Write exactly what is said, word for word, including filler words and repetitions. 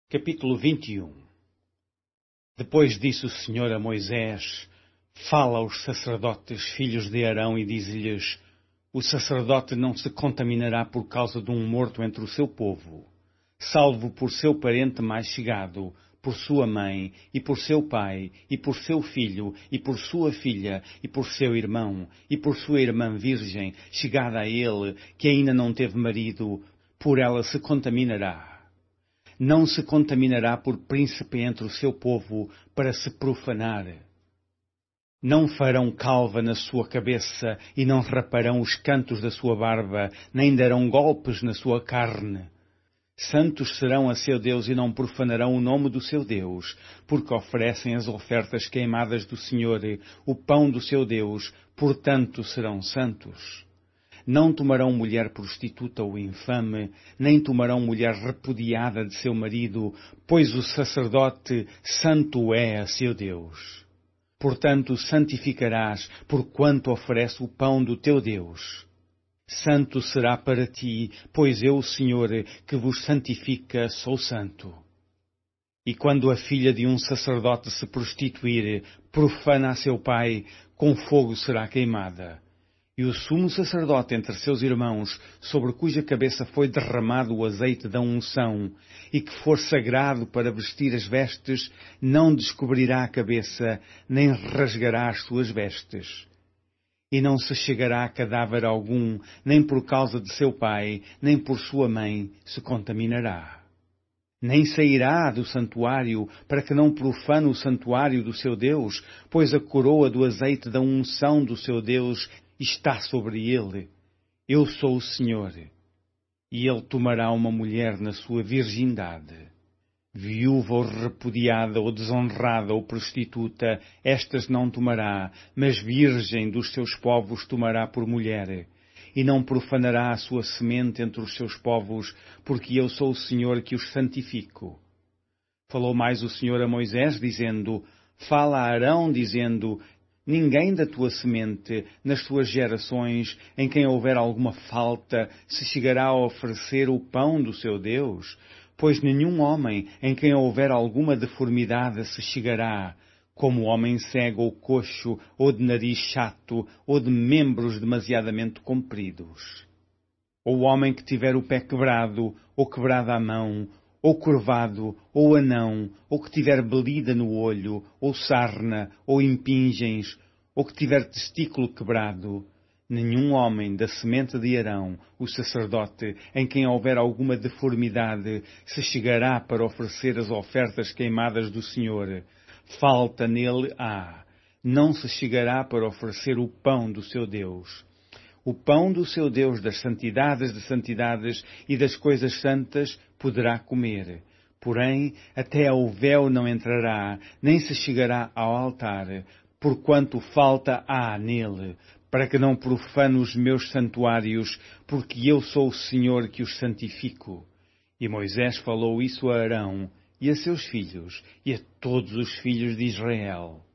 Capítulo vinte e um. Depois disse o Senhor a Moisés: Fala aos sacerdotes, filhos de Arão, e diz-lhes: O sacerdote não se contaminará por causa de um morto entre o seu povo, salvo por seu parente mais chegado, por sua mãe, e por seu pai, e por seu filho, e por sua filha, e por seu irmão, e por sua irmã virgem, chegada a ele, que ainda não teve marido, por ela se contaminará. Não se contaminará por príncipe entre o seu povo, para se profanar. Não farão calva na sua cabeça, e não raparão os cantos da sua barba, nem darão golpes na sua carne. Santos serão a seu Deus e não profanarão o nome do seu Deus, porque oferecem as ofertas queimadas do Senhor, o pão do seu Deus, portanto serão santos. Não tomarão mulher prostituta ou infame, nem tomarão mulher repudiada de seu marido, pois o sacerdote santo é a seu Deus. Portanto, santificarás, porquanto oferece o pão do teu Deus. Santo será para ti, pois eu, o Senhor, que vos santifica, sou santo. E quando a filha de um sacerdote se prostituir, profana a seu pai, com fogo será queimada. E o sumo sacerdote entre seus irmãos, sobre cuja cabeça foi derramado o azeite da unção, e que for sagrado para vestir as vestes, não descobrirá a cabeça, nem rasgará as suas vestes. E não se chegará a cadáver algum, nem por causa de seu pai, nem por sua mãe, se contaminará. Nem sairá do santuário, para que não profane o santuário do seu Deus, pois a coroa do azeite da unção do seu Deus está sobre ele. Eu sou o Senhor. E ele tomará uma mulher na sua virgindade. Viúva ou repudiada ou desonrada ou prostituta, estas não tomará, mas virgem dos seus povos tomará por mulher. E não profanará a sua semente entre os seus povos, porque eu sou o Senhor que os santifico. Falou mais o Senhor a Moisés, dizendo: Fala a Arão, dizendo: Ninguém da tua semente, nas tuas gerações, em quem houver alguma falta, se chegará a oferecer o pão do seu Deus, pois nenhum homem, em quem houver alguma deformidade, se chegará, como homem cego ou coxo, ou de nariz chato, ou de membros demasiadamente compridos. Ou homem que tiver o pé quebrado, ou quebrada a mão, ou curvado, ou anão, ou que tiver belida no olho, ou sarna, ou impingens, ou que tiver testículo quebrado, nenhum homem da semente de Arão, o sacerdote, em quem houver alguma deformidade, se chegará para oferecer as ofertas queimadas do Senhor. Falta nele há. Não se chegará para oferecer o pão do seu Deus. O pão do seu Deus das santidades de santidades e das coisas santas poderá comer. Porém, até ao véu não entrará, nem se chegará ao altar, porquanto falta há nele, para que não profane os meus santuários, porque eu sou o Senhor que os santifico. E Moisés falou isso a Arão, e a seus filhos, e a todos os filhos de Israel.